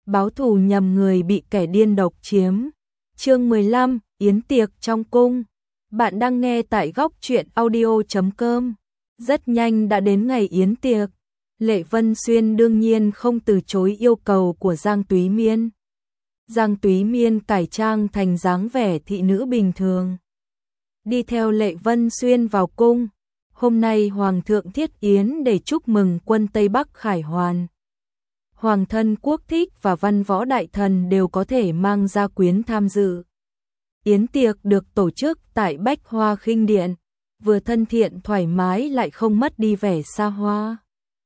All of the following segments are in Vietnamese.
báo thù nhầm người bị kẻ điên độc chiếm. Chương 15, yến tiệc trong cung. Bạn đang nghe tại góc truyện audio.com. Rất nhanh đã đến ngày yến tiệc. Lệ Vân Xuyên đương nhiên không từ chối yêu cầu của Giang Túy Miên. Giang Túy Miên cải trang thành dáng vẻ thị nữ bình thường, đi theo Lệ Vân Xuyên vào cung. Hôm nay Hoàng thượng thiết yến để chúc mừng quân Tây Bắc khải hoàn. Hoàng thân quốc thích và văn võ đại thần đều có thể mang gia quyến tham dự. Yến tiệc được tổ chức tại Bách Hoa Khinh Điện, vừa thân thiện thoải mái lại không mất đi vẻ xa hoa.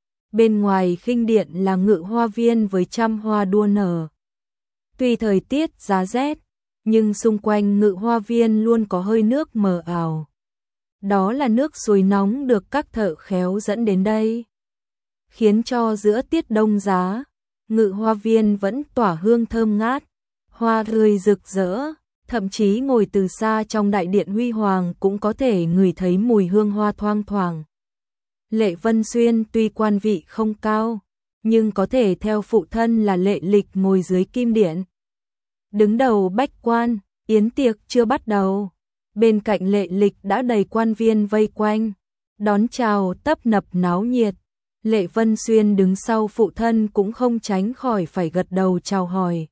Bên ngoài khinh điện là ngự hoa viên với trăm hoa đua nở. Tuy thời tiết giá rét, nhưng xung quanh ngự hoa viên luôn có hơi nước mờ ảo. Đó là nước suối nóng được các thợ khéo dẫn đến đây, khiến cho giữa tiết đông giá, ngự hoa viên vẫn tỏa hương thơm ngát, hoa tươi rực rỡ, thậm chí ngồi từ xa trong đại điện huy hoàng cũng có thể ngửi thấy mùi hương hoa thoang thoảng. Lệ Vân Xuyên tuy quan vị không cao, nhưng có thể theo phụ thân là Lệ Lịch ngồi dưới kim điện, đứng đầu bách quan. Yến tiệc chưa bắt đầu, bên cạnh Lệ Lịch đã đầy quan viên vây quanh, đón chào tấp nập náo nhiệt. Lệ Vân Xuyên đứng sau phụ thân cũng không tránh khỏi phải gật đầu chào hỏi,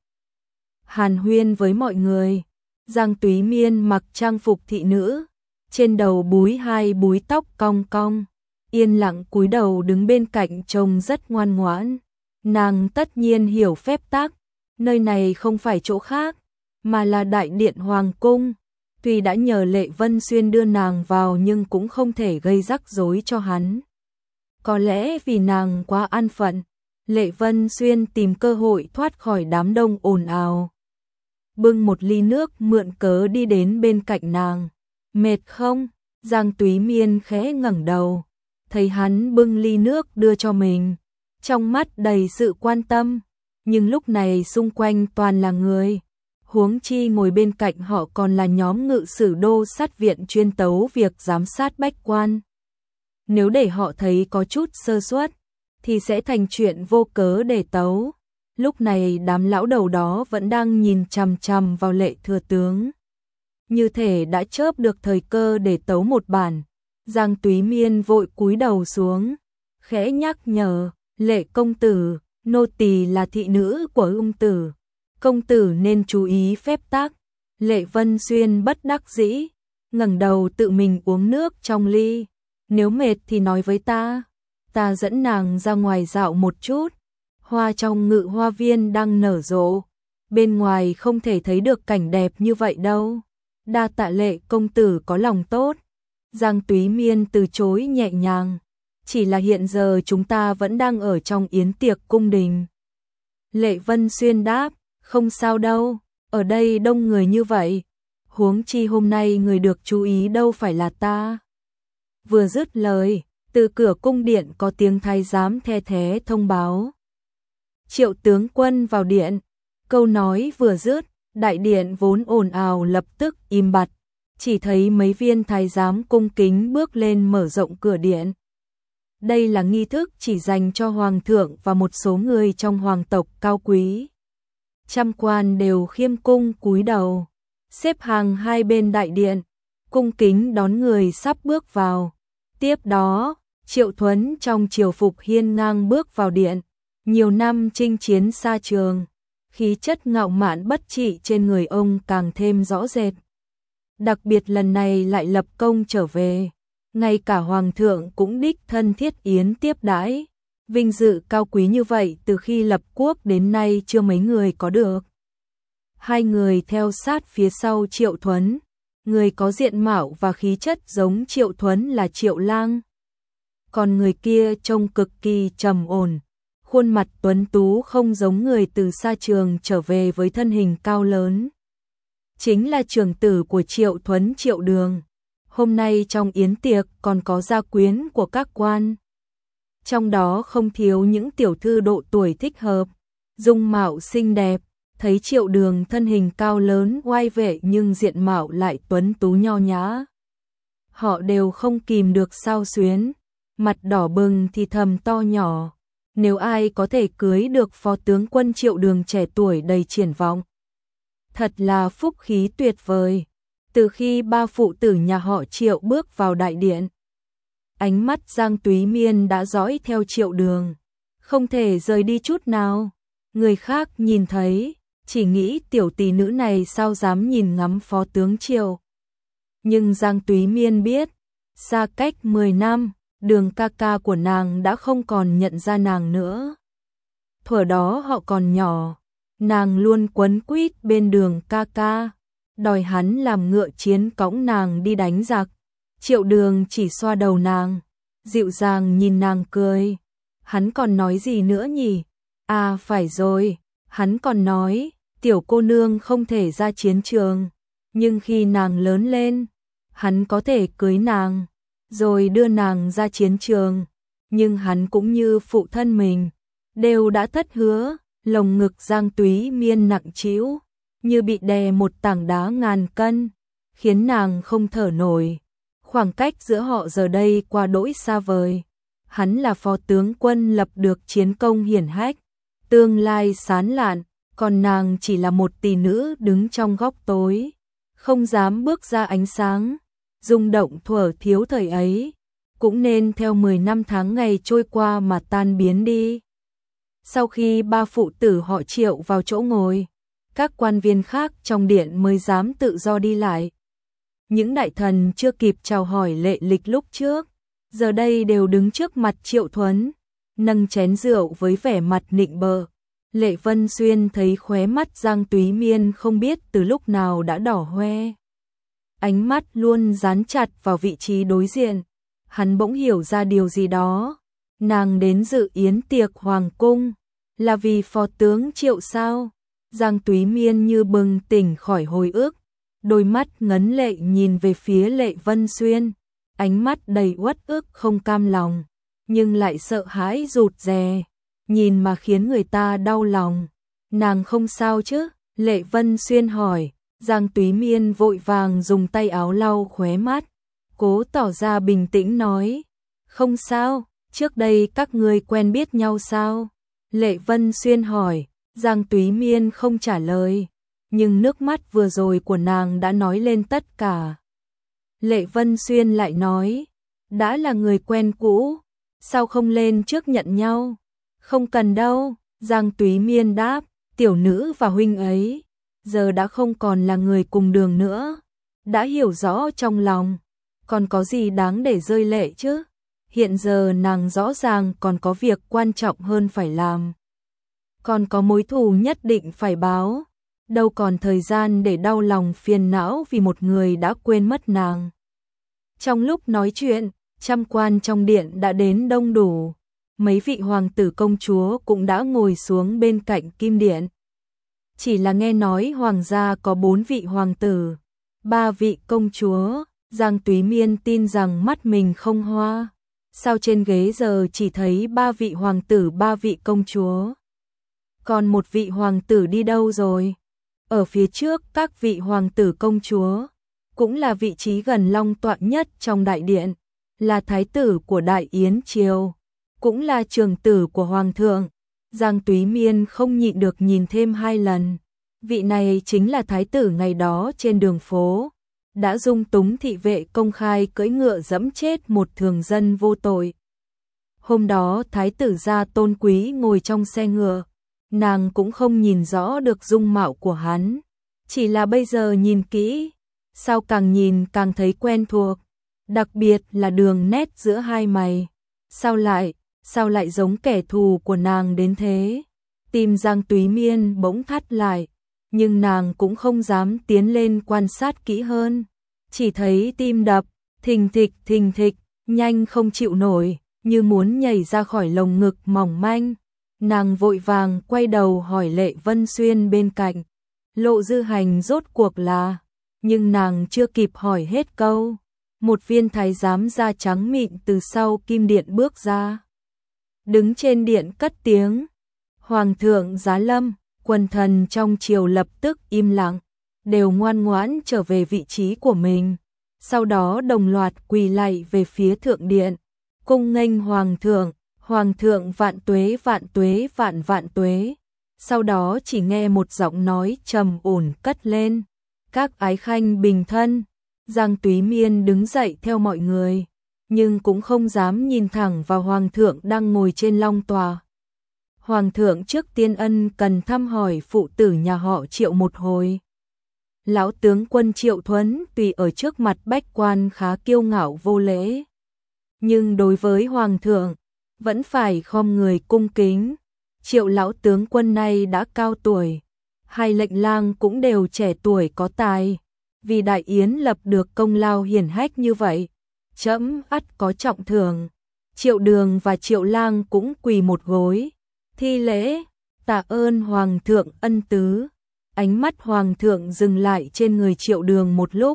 hàn huyên với mọi người. Giang Túy Miên mặc trang phục thị nữ, trên đầu búi hai búi tóc cong cong, yên lặng cúi đầu đứng bên cạnh trông rất ngoan ngoãn. Nàng tất nhiên hiểu phép tắc, nơi này không phải chỗ khác, mà là đại điện hoàng cung. Tuy đã nhờ Lệ Vân Xuyên đưa nàng vào nhưng cũng không thể gây rắc rối cho hắn. Có lẽ vì nàng quá an phận, Lệ Vân Xuyên tìm cơ hội thoát khỏi đám đông ồn ào, bưng một ly nước mượn cớ đi đến bên cạnh nàng. Mệt không? Giang Túy Miên khẽ ngẩng đầu, thấy hắn bưng ly nước đưa cho mình, trong mắt đầy sự quan tâm. Nhưng lúc này xung quanh toàn là người, huống chi ngồi bên cạnh họ còn là nhóm ngự sử đô sát viện chuyên tấu việc giám sát bách quan. Nếu để họ thấy có chút sơ suất, thì sẽ thành chuyện vô cớ để tấu. Lúc này đám lão đầu đó vẫn đang nhìn chằm chằm vào Lệ thừa tướng, như thể đã chớp được thời cơ để tấu một bản. Giang Túy Miên vội cúi đầu xuống, khẽ nhắc nhở, Lệ công tử, nô tỳ là thị nữ của công tử nên chú ý phép tắc. Lệ Vân Xuyên bất đắc dĩ, ngẩng đầu tự mình uống nước trong ly. Nếu mệt thì nói với ta dẫn nàng ra ngoài dạo một chút. Hoa trong ngự hoa viên đang nở rộ, bên ngoài không thể thấy được cảnh đẹp như vậy đâu. Đa tạ Lệ công tử có lòng tốt. Giang Túy Miên từ chối nhẹ nhàng, chỉ là hiện giờ chúng ta vẫn đang ở trong yến tiệc cung đình. Lệ Vân Xuyên đáp, không sao đâu, ở đây đông người như vậy, huống chi hôm nay người được chú ý đâu phải là ta. Vừa dứt lời, từ cửa cung điện có tiếng thái giám the thé thông báo, Triệu tướng quân vào điện. Câu nói vừa dứt, đại điện vốn ồn ào lập tức im bặt, chỉ thấy mấy viên thái giám cung kính bước lên mở rộng cửa điện. Đây là nghi thức chỉ dành cho hoàng thượng và một số người trong hoàng tộc cao quý. Trăm quan đều khiêm cung cúi đầu, xếp hàng hai bên đại điện, cung kính đón người sắp bước vào. Tiếp đó, Triệu Thuấn trong triều phục hiên ngang bước vào điện, nhiều năm chinh chiến xa trường, khí chất ngạo mạn bất trị trên người ông càng thêm rõ rệt. Đặc biệt lần này lại lập công trở về, ngay cả hoàng thượng cũng đích thân thiết yến tiếp đãi. Vinh dự cao quý như vậy từ khi lập quốc đến nay chưa mấy người có được. Hai người theo sát phía sau Triệu Thuấn, người có diện mạo và khí chất giống Triệu Thuấn là Triệu Lang, còn người kia trông cực kỳ trầm ổn, khuôn mặt tuấn tú không giống người từ xa trường trở về với thân hình cao lớn. Chính là trưởng tử của Triệu Thuấn Triệu Đường. Hôm nay trong yến tiệc còn có gia quyến của các quan, trong đó không thiếu những tiểu thư độ tuổi thích hợp, dung mạo xinh đẹp. Thấy Triệu Đường thân hình cao lớn oai vệ nhưng diện mạo lại tuấn tú nho nhã, họ đều không kìm được xao xuyến, mặt đỏ bừng thì thầm to nhỏ, nếu ai có thể cưới được phó tướng quân Triệu Đường trẻ tuổi đầy triển vọng. Thật là phúc khí tuyệt vời. Từ khi ba phụ tử nhà họ Triệu bước vào đại điện, ánh mắt Giang Túy Miên đã dõi theo Triệu Đường, không thể rời đi chút nào. Người khác nhìn thấy, chỉ nghĩ tiểu tỷ nữ này sao dám nhìn ngắm phó tướng Triệu. Nhưng Giang Túy Miên biết, xa cách 10 năm, Đường ca ca của nàng đã không còn nhận ra nàng nữa. Thuở đó họ còn nhỏ, nàng luôn quấn quýt bên Đường ca ca, đòi hắn làm ngựa chiến cõng nàng đi đánh giặc. Triệu Đường chỉ xoa đầu nàng, dịu dàng nhìn nàng cười. Hắn còn nói gì nữa nhỉ? À phải rồi, hắn còn nói, tiểu cô nương không thể ra chiến trường, nhưng khi nàng lớn lên, hắn có thể cưới nàng, rồi đưa nàng ra chiến trường. Nhưng hắn cũng như phụ thân mình, đều đã thất hứa. Lồng ngực Giang Túy Miên nặng trĩu, như bị đè một tảng đá ngàn cân, khiến nàng không thở nổi. Khoảng cách giữa họ giờ đây quá đỗi xa vời. Hắn là phó tướng quân lập được chiến công hiển hách, tương lai sáng lạn, còn nàng chỉ là một tỷ nữ đứng trong góc tối, không dám bước ra ánh sáng. Rung động thuở thiếu thời ấy, cũng nên theo 10 năm tháng ngày trôi qua mà tan biến đi. Sau khi ba phụ tử họ Triệu vào chỗ ngồi, các quan viên khác trong điện mới dám tự do đi lại. Những đại thần chưa kịp chào hỏi lệ lịch lúc trước, giờ đây đều đứng trước mặt Triệu Thuấn, nâng chén rượu với vẻ mặt nịnh bợ. Lệ Vân Xuyên thấy khóe mắt Giang Túy Miên không biết từ lúc nào đã đỏ hoe. Ánh mắt luôn dán chặt vào vị trí đối diện, hắn bỗng hiểu ra điều gì đó. Nàng đến dự yến tiệc hoàng cung, là vì phó tướng Triệu sao? Giang Túy Miên như bừng tỉnh khỏi hồi ức, đôi mắt ngấn lệ nhìn về phía Lệ Vân Xuyên, ánh mắt đầy uất ức không cam lòng, nhưng lại sợ hãi rụt rè, nhìn mà khiến người ta đau lòng. Nàng không sao chứ? Lệ Vân Xuyên hỏi. Giang Túy Miên vội vàng dùng tay áo lau khóe mắt, cố tỏ ra bình tĩnh nói, không sao, trước đây các ngươi quen biết nhau sao? Lệ Vân Xuyên hỏi. Giang Túy Miên không trả lời, nhưng nước mắt vừa rồi của nàng đã nói lên tất cả. Lệ Vân Xuyên lại nói, đã là người quen cũ, sao không lên trước nhận nhau? Không cần đâu, Giang Túy Miên đáp, tiểu nữ và huynh ấy giờ đã không còn là người cùng đường nữa, đã hiểu rõ trong lòng, còn có gì đáng để rơi lệ chứ? Hiện giờ nàng rõ ràng còn có việc quan trọng hơn phải làm, còn có mối thù nhất định phải báo, đâu còn thời gian để đau lòng phiền não vì một người đã quên mất nàng. Trong lúc nói chuyện, trăm quan trong điện đã đến đông đủ, mấy vị hoàng tử công chúa cũng đã ngồi xuống bên cạnh kim điện. Chỉ là nghe nói hoàng gia có 4 vị hoàng tử, 3 vị công chúa, Giang Túy Miên tin rằng mắt mình không hoa. Sao trên ghế giờ chỉ thấy 3 vị hoàng tử 3 vị công chúa? Còn một vị hoàng tử đi đâu rồi? Ở phía trước các vị hoàng tử công chúa, cũng là vị trí gần long tọa nhất trong đại điện, là thái tử của Đại Yến Triều, cũng là trưởng tử của hoàng thượng. Giang Túy Miên không nhịn được nhìn thêm 2 lần. Vị này chính là thái tử ngày đó trên đường phố, đã dung túng thị vệ công khai cưỡi ngựa giẫm chết một thường dân vô tội. Hôm đó thái tử gia Tôn Quý ngồi trong xe ngựa, nàng cũng không nhìn rõ được dung mạo của hắn, chỉ là bây giờ nhìn kỹ, sao càng nhìn càng thấy quen thuộc, đặc biệt là đường nét giữa hai mày. Sao lại giống kẻ thù của nàng đến thế? Tim Giang Túy Miên bỗng thắt lại, nhưng nàng cũng không dám tiến lên quan sát kỹ hơn, chỉ thấy tim đập thình thịch, nhanh không chịu nổi, như muốn nhảy ra khỏi lồng ngực mỏng manh. Nàng vội vàng quay đầu hỏi Lệ Vân Xuyên bên cạnh, Lộ Dư Hành rốt cuộc là, nhưng nàng chưa kịp hỏi hết câu, một viên thái giám da trắng mịn từ sau kim điện bước ra, đứng trên điện cất tiếng, Hoàng thượng giá lâm. Quần thần trong triều lập tức im lặng, đều ngoan ngoãn trở về vị trí của mình, sau đó đồng loạt quỳ lạy về phía thượng điện, cung nghênh hoàng Hoàng thượng vạn tuế vạn tuế vạn vạn tuế. Sau đó chỉ nghe một giọng nói trầm ổn cất lên. Các ái khanh bình thân. Giang Túy Miên đứng dậy theo mọi người, nhưng cũng không dám nhìn thẳng vào Hoàng thượng đang ngồi trên long tòa. Hoàng thượng trước tiên ân cần thăm hỏi phụ tử nhà họ Triệu một hồi. Lão tướng quân Triệu Thuấn tuy ở trước mặt bách quan khá kiêu ngạo vô lễ, nhưng đối với Hoàng thượng vẫn phải khom người cung kính. Triệu lão tướng quân này đã cao tuổi, hai lệnh lang cũng đều trẻ tuổi có tài, vì đại yến lập được công lao hiển hách như vậy, trẫm ắt có trọng thưởng. Triệu Đường và Triệu Lang cũng quỳ một gối, thi lễ, tạ ơn Hoàng thượng ân tứ. Ánh mắt Hoàng thượng dừng lại trên người Triệu Đường một lúc,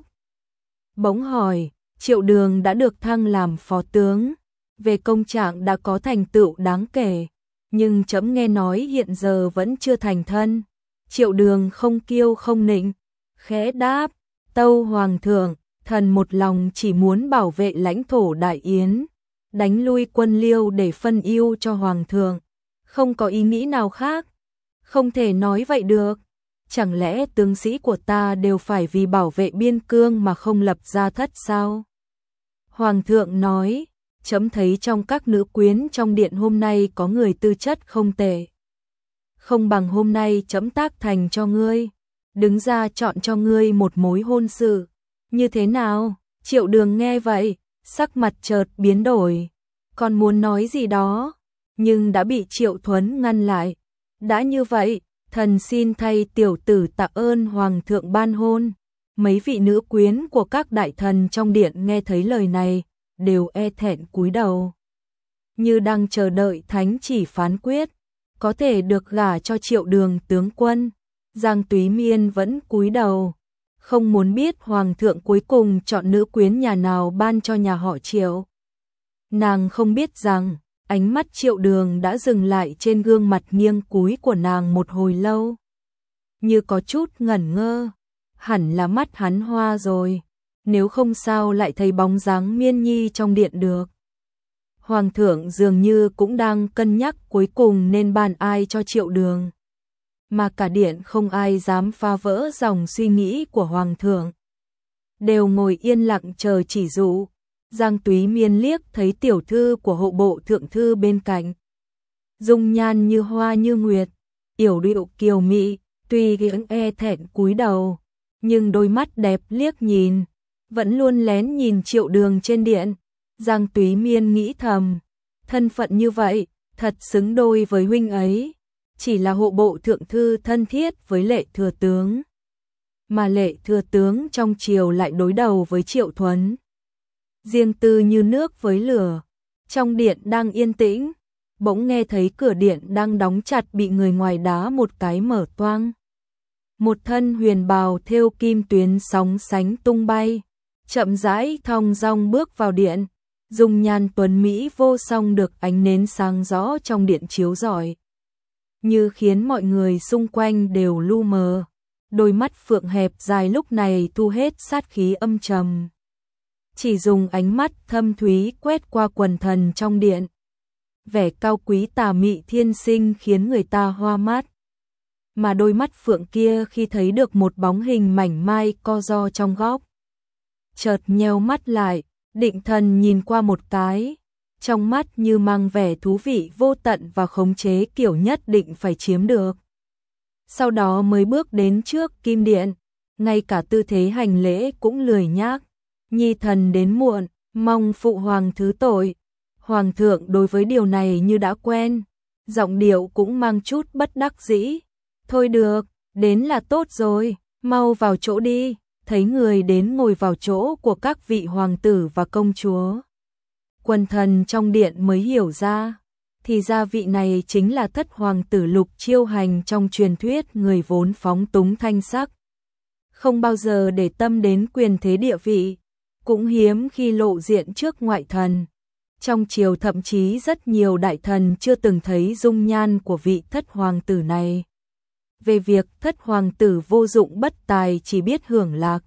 bỗng hỏi, Triệu Đường đã được thăng làm phó tướng, về công trạng đã có thành tựu đáng kể, nhưng trẫm nghe nói hiện giờ vẫn chưa thành thân. Triệu Đường không kiêu không nịnh, khẽ đáp, tâu Hoàng thượng, thần một lòng chỉ muốn bảo vệ lãnh thổ Đại Yến, đánh lui quân Liêu để phân ưu cho Hoàng thượng, không có ý nghĩ nào khác. Không thể nói vậy được, chẳng lẽ tướng sĩ của ta đều phải vì bảo vệ biên cương mà không lập gia thất sao? Hoàng thượng nói, trẫm thấy trong các nữ quyến trong điện hôm nay có người tư chất không tệ. Không bằng hôm nay trẫm tác thành cho ngươi, đứng ra chọn cho ngươi một mối hôn sự. Như thế nào? Triệu Đường nghe vậy, sắc mặt chợt biến đổi, còn muốn nói gì đó, nhưng đã bị Triệu Thuấn ngăn lại. Đã như vậy, thần xin thay tiểu tử tạ ơn Hoàng thượng ban hôn. Mấy vị nữ quyến của các đại thần trong điện nghe thấy lời này, đều e thẹn cúi đầu, như đang chờ đợi thánh chỉ phán quyết, có thể được gả cho Triệu Đường tướng quân. Giang Túy Miên vẫn cúi đầu, không muốn biết Hoàng thượng cuối cùng chọn nữ quyến nhà nào ban cho nhà họ Triệu. Nàng không biết rằng, ánh mắt Triệu Đường đã dừng lại trên gương mặt nghiêng cúi của nàng một hồi lâu, như có chút ngẩn ngơ, hẳn là mắt hắn hoa rồi, nếu không sao lại thấy bóng dáng Miên Nhi trong điện được. Hoàng thượng dường như cũng đang cân nhắc cuối cùng nên ban ai cho Triệu Đường, mà cả điện không ai dám phá vỡ dòng suy nghĩ của Hoàng thượng, đều ngồi yên lặng chờ chỉ dụ. Giang Túy Miên liếc thấy tiểu thư của hộ bộ thượng thư bên cạnh, dung nhan như hoa như nguyệt, yểu điệu kiều mị, tuy gượng e thẹn cúi đầu, nhưng đôi mắt đẹp liếc nhìn, vẫn luôn lén nhìn Triệu Đường trên điện. Giang Túy Miên nghĩ thầm, thân phận như vậy, thật xứng đôi với huynh ấy, chỉ là hộ bộ thượng thư thân thiết với Lệ thừa tướng, mà Lệ thừa tướng trong triều lại đối đầu với Triệu Thuấn. Riêng tư như nước với lửa. Trong điện đang yên tĩnh, bỗng nghe thấy cửa điện đang đóng chặt bị người ngoài đá một cái mở toang. Một thân huyền bào thêu kim tuyến sóng sánh tung bay, chậm rãi thong dong bước vào điện, dung nhan tuấn mỹ vô song được ánh nến sáng rõ trong điện chiếu rọi, như khiến mọi người xung quanh đều lu mờ. Đôi mắt phượng hẹp dài lúc này thu hết sát khí âm trầm, chỉ dùng ánh mắt thâm thúy quét qua quần thần trong điện. Vẻ cao quý tà mị thiên sinh khiến người ta hoa mắt. Mà đôi mắt phượng kia khi thấy được một bóng hình mảnh mai co ro trong góc, chợt nheo mắt lại, định thần nhìn qua một cái, trong mắt như mang vẻ thú vị vô tận và khống chế kiểu nhất định phải chiếm được. Sau đó mới bước đến trước kim điện, ngay cả tư thế hành lễ cũng lười nhác. Nhi thần đến muộn, mong phụ hoàng thứ tội. Hoàng thượng đối với điều này như đã quen, giọng điệu cũng mang chút bất đắc dĩ. Thôi được, đến là tốt rồi, mau vào chỗ đi. Thấy người đến ngồi vào chỗ của các vị hoàng tử và công chúa, quần thần trong điện mới hiểu ra, thì ra vị này chính là thất hoàng tử Lục Chiêu Hành trong truyền thuyết, người vốn phóng túng thanh sắc, không bao giờ để tâm đến quyền thế địa vị, cũng hiếm khi lộ diện trước ngoại thần. Trong triều thậm chí rất nhiều đại thần chưa từng thấy dung nhan của vị thất hoàng tử này. Về việc thất hoàng tử vô dụng bất tài chỉ biết hưởng lạc,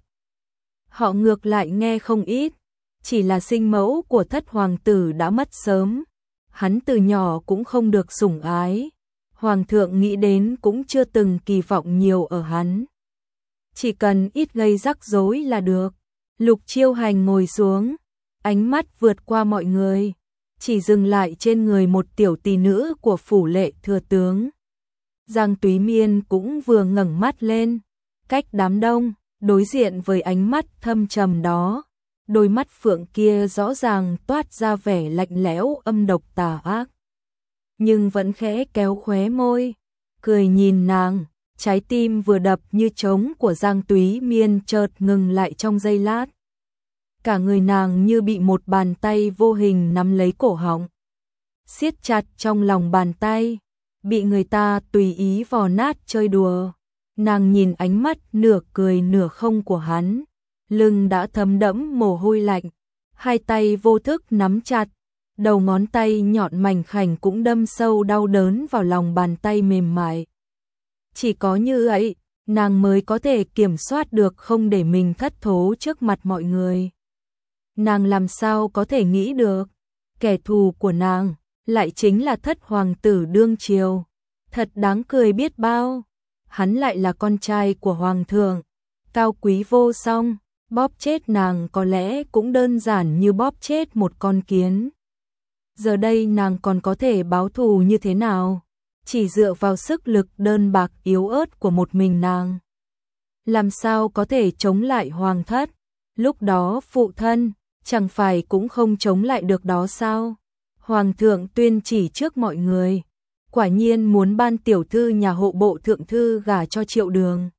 họ ngược lại nghe không ít, chỉ là sinh mẫu của thất hoàng tử đã mất sớm, hắn từ nhỏ cũng không được sủng ái. Hoàng thượng nghĩ đến cũng chưa từng kỳ vọng nhiều ở hắn. Chỉ cần ít gây rắc rối là được. Lục Chiêu Hành ngồi xuống, ánh mắt vượt qua mọi người, chỉ dừng lại trên người một tiểu tỷ nữ của phủ Lệ thừa tướng. Giang Túy Miên cũng vừa ngẩng mắt lên, cách đám đông, đối diện với ánh mắt thâm trầm đó, đôi mắt phượng kia rõ ràng toát ra vẻ lạnh lẽo âm độc tà ác. Nhưng vẫn khẽ kéo khóe môi, cười nhìn nàng, trái tim vừa đập như trống của Giang Túy Miên chợt ngừng lại trong giây lát. Cả người nàng như bị một bàn tay vô hình nắm lấy cổ họng, siết chặt trong lòng bàn tay, bị người ta tùy ý vò nát chơi đùa. Nàng nhìn ánh mắt nửa cười nửa không của hắn, lưng đã thấm đẫm mồ hôi lạnh, hai tay vô thức nắm chặt, đầu ngón tay nhọn mảnh khảnh cũng đâm sâu đau đớn vào lòng bàn tay mềm mại. Chỉ có như vậy, nàng mới có thể kiểm soát được không để mình thất thố trước mặt mọi người. Nàng làm sao có thể nghĩ được, kẻ thù của nàng lại chính là thất hoàng tử đương triều. Thật đáng cười biết bao, hắn lại là con trai của hoàng thượng, cao quý vô song, bóp chết nàng có lẽ cũng đơn giản như bóp chết một con kiến. Giờ đây nàng còn có thể báo thù như thế nào? Chỉ dựa vào sức lực đơn bạc yếu ớt của một mình nàng. Làm sao có thể chống lại hoàng thất? Lúc đó phụ thân, chẳng phải cũng không chống lại được đó sao? Hoàng thượng tuyên chỉ trước mọi người, quả nhiên muốn ban tiểu thư nhà hộ bộ thượng thư gả cho Triệu Đường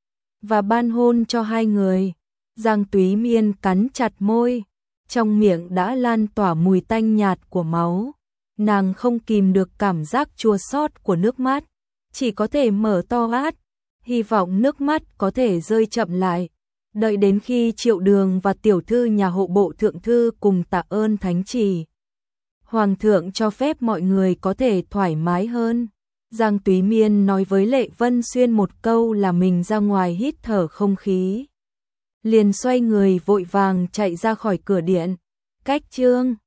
và ban hôn cho hai người. Giang Túy Miên cắn chặt môi, trong miệng đã lan tỏa mùi tanh nhạt của máu. Nàng không kìm được cảm giác chua xót của nước mắt, chỉ có thể mở to mắt, hy vọng nước mắt có thể rơi chậm lại. Đợi đến khi Triệu Đường và tiểu thư nhà hộ bộ thượng thư cùng tạ ơn thánh chỉ, hoàng thượng cho phép mọi người có thể thoải mái hơn. Giang Túy Miên nói với Lệ Vân Xuyên một câu là mình ra ngoài hít thở không khí, liền xoay người vội vàng chạy ra khỏi cửa điện. Cách chương